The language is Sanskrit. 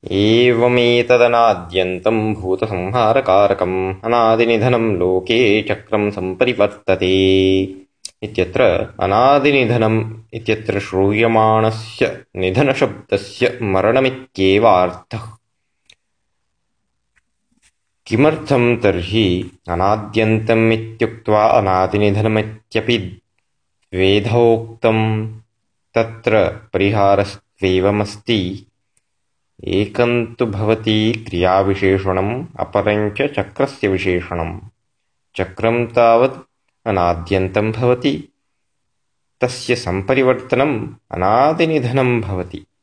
एवमेतदनाद्यन्तं भूतसंहारकारकम् अनादिनिधनं लोके चक्रं सम्परिवर्तते इत्यत्र अनादिनिधनम् इत्यत्र श्रूयमाणस्य निधनशब्दस्य मरणमित्येवार्थः। किमर्थं तर्हि अनाद्यन्तम् इत्युक्त्वा अनादिनिधनमित्यपि द्वेधोक्तं? तत्र परिहारस्त्वेवमस्ति। एकं तु भवति क्रियाविशेषणम्, अपरं च चक्रस्य विशेषणम्। चक्रं तावत् अनाद्यन्तं भवति, तस्य सम्परिवर्तनम् अनादिनिधनं भवति।